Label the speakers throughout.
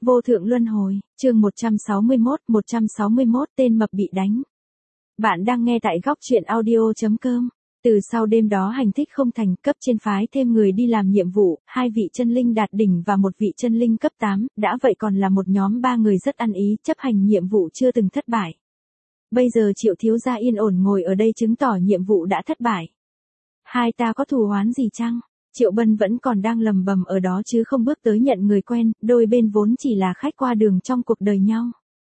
Speaker 1: Vô thượng luân hồi, chương 161 tên mập bị đánh. Bạn đang nghe tại góc truyện audio.com. Từ sau đêm đó hành thích không thành, cấp trên phái thêm người đi làm nhiệm vụ, 2 vị chân linh đạt đỉnh và 1 vị chân linh cấp 8, đã vậy còn là một nhóm 3 người rất ăn ý, chấp hành nhiệm vụ chưa từng thất bại. Bây giờ Triệu thiếu gia yên ổn ngồi ở đây chứng tỏ nhiệm vụ đã thất bại. Hai ta có thù oán gì chăng? Triệu Bân vẫn còn đang lầm bầm ở đó chứ không bước tới nhận người quen, đôi bên vốn chỉ là khách qua đường trong cuộc đời nhau.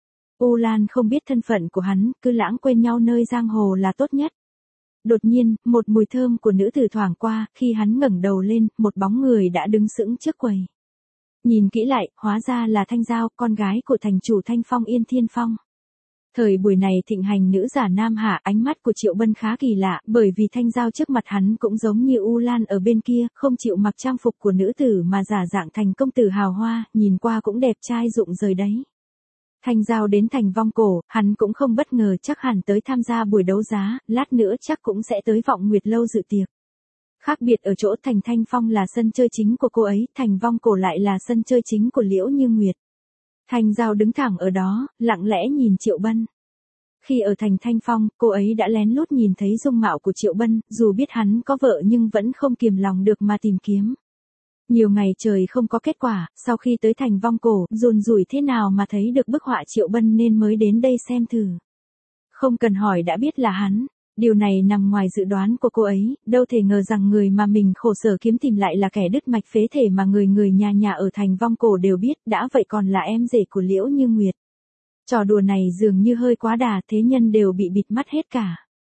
Speaker 1: U Lan không biết thân phận của hắn, cứ lãng quên nhau nơi giang hồ là tốt nhất. Đột nhiên, một mùi thơm của nữ tử thoảng qua, khi hắn ngẩng đầu lên, một bóng người đã đứng sững trước quầy. Nhìn kỹ lại, hóa ra là Thanh Giao, con gái của thành chủ Thanh Phong Yên Thiên Phong. Thời buổi này thịnh hành nữ giả nam hạ, ánh mắt của Triệu Bân khá kỳ lạ, bởi vì Thanh Giao trước mặt hắn cũng giống như U Lan ở bên kia, không chịu mặc trang phục của nữ tử mà giả dạng thành công tử hào hoa, nhìn qua cũng đẹp trai rụng rời đấy. Thanh Giao đến thành Vong Cổ, hắn cũng không bất ngờ, chắc hẳn tới tham gia buổi đấu giá, lát nữa chắc cũng sẽ tới Vọng Nguyệt Lâu dự tiệc. Khác biệt ở chỗ thành Thanh Phong là sân chơi chính của cô ấy, thành Vong Cổ lại là sân chơi chính của Liễu Như Nguyệt. Thanh Giao đứng thẳng ở đó, lặng lẽ nhìn Triệu Bân. Khi ở thành Thanh Phong, cô ấy đã lén lút nhìn thấy dung mạo của Triệu Bân, dù biết hắn có vợ nhưng vẫn không kiềm lòng được mà tìm kiếm. Nhiều ngày trời không có kết quả, sau khi tới thành Vong Cổ, dồn dủi thế nào mà thấy được bức họa Triệu Bân nên mới đến đây xem thử. Không cần hỏi đã biết là hắn. Điều này nằm ngoài dự đoán của cô ấy, đâu thể ngờ rằng người mà mình khổ sở kiếm tìm lại là kẻ đứt mạch phế thể mà người nhà ở thành Vong Cổ đều biết, đã vậy còn là em rể của Liễu Như Nguyệt. Trò đùa này dường như hơi quá đà, thế nhân đều bị bịt mắt hết cả.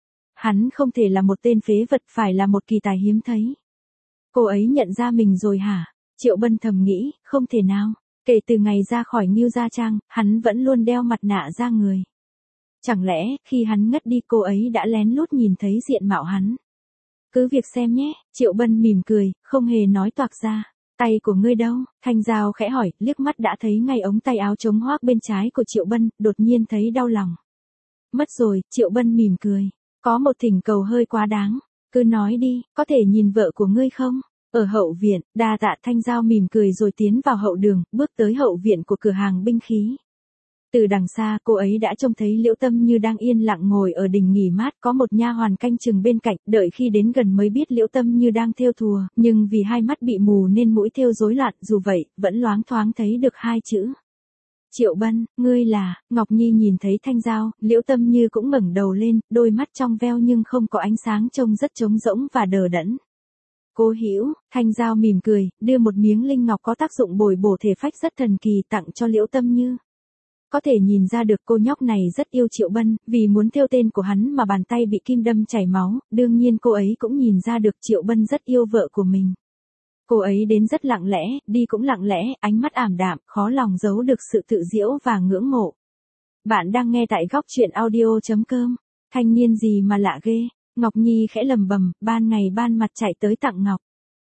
Speaker 1: Hắn không thể là một tên phế vật, phải là một kỳ tài hiếm thấy. Cô ấy nhận ra mình rồi hả? Triệu Bân thầm nghĩ, không thể nào. Kể từ ngày ra khỏi Ngưu Gia Trang, hắn vẫn luôn đeo mặt nạ ra người. Chẳng lẽ, khi hắn ngất đi cô ấy đã lén lút nhìn thấy diện mạo hắn? Cứ việc xem nhé, Triệu Bân mỉm cười, không hề nói toạc ra. Tay của ngươi đâu? Thanh Giao khẽ hỏi, liếc mắt đã thấy ngay ống tay áo chống hoác bên trái của Triệu Bân, đột nhiên thấy đau lòng. Mất rồi, Triệu Bân mỉm cười. Có một thỉnh cầu hơi quá đáng. Cứ nói đi, có thể nhìn vợ của ngươi không? Ở hậu viện, đa tạ. Thanh Giao mỉm cười rồi tiến vào hậu đường, bước tới hậu viện của cửa hàng binh khí. Từ đằng xa, cô ấy đã trông thấy Liễu Tâm Như đang yên lặng ngồi ở đình nghỉ mát, có một nha hoàn canh chừng bên cạnh, đợi khi đến gần mới biết Liễu Tâm Như đang thêu thùa, nhưng vì hai mắt bị mù nên mũi thêu rối loạn, dù vậy, vẫn loáng thoáng thấy được 2 chữ. Triệu Bân, ngươi là? Ngọc Nhi nhìn thấy Thanh Giao, Liễu Tâm Như cũng ngẩng đầu lên, đôi mắt trong veo nhưng không có ánh sáng, trông rất trống rỗng và đờ đẫn. Cô Hữu, Thanh Giao mỉm cười, đưa một miếng linh ngọc có tác dụng bồi bổ thể phách rất thần kỳ tặng cho Liễu Tâm Như. Có thể nhìn ra được cô nhóc này rất yêu Triệu Bân, vì muốn thêu tên của hắn mà bàn tay bị kim đâm chảy máu, đương nhiên cô ấy cũng nhìn ra được Triệu Bân rất yêu vợ của mình. Cô ấy đến rất lặng lẽ, đi cũng lặng lẽ, ánh mắt ảm đạm, khó lòng giấu được sự tự giễu và ngưỡng mộ. Bạn đang nghe tại góc truyện audio.com. Thanh niên gì mà lạ ghê. Ngọc Nhi khẽ lầm bầm, ban ngày ban mặt chạy tới tặng ngọc.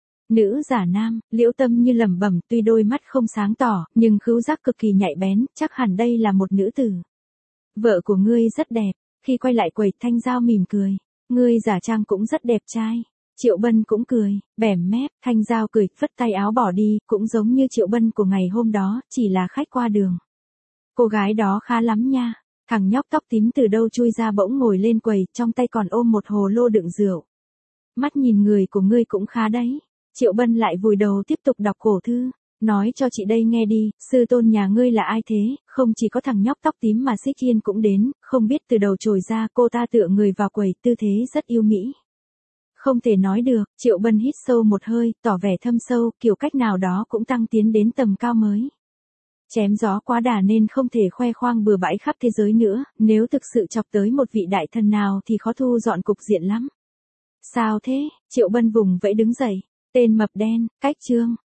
Speaker 1: Nữ giả nam, Liễu Tâm Như lẩm bẩm, tuy đôi mắt không sáng tỏ, nhưng khứu giác cực kỳ nhạy bén, chắc hẳn đây là một nữ tử. Vợ của ngươi rất đẹp. Khi quay lại quầy, Thanh Giao mỉm cười. Ngươi giả trang cũng rất đẹp trai. Triệu Bân cũng cười, bẻm mép. Thanh Giao cười, phất tay áo bỏ đi, cũng giống như Triệu Bân của ngày hôm đó, chỉ là khách qua đường. Cô gái đó khá lắm nha. Thằng nhóc tóc tím từ đâu chui ra bỗng ngồi lên quầy, trong tay còn ôm một hồ lô đựng rượu. Mắt nhìn người của ngươi cũng khá đấy. Triệu Bân lại vùi đầu tiếp tục đọc cổ thư. Nói cho chị đây nghe đi, sư tôn nhà ngươi là ai thế? Không chỉ có thằng nhóc tóc tím mà Xích Yên cũng đến, không biết từ đầu trồi ra, cô ta tựa người vào quầy, tư thế rất yêu mỹ. Không thể nói được. Triệu Bân hít sâu một hơi, tỏ vẻ thâm sâu, kiểu cách nào đó cũng tăng tiến đến tầm cao mới. Chém gió quá đà nên không thể khoe khoang bừa bãi khắp thế giới nữa, nếu thực sự chọc tới một vị đại thần nào thì khó thu dọn cục diện lắm. Sao thế? Triệu Bân vùng vẫy đứng dậy. Tên mập đen, cách chương.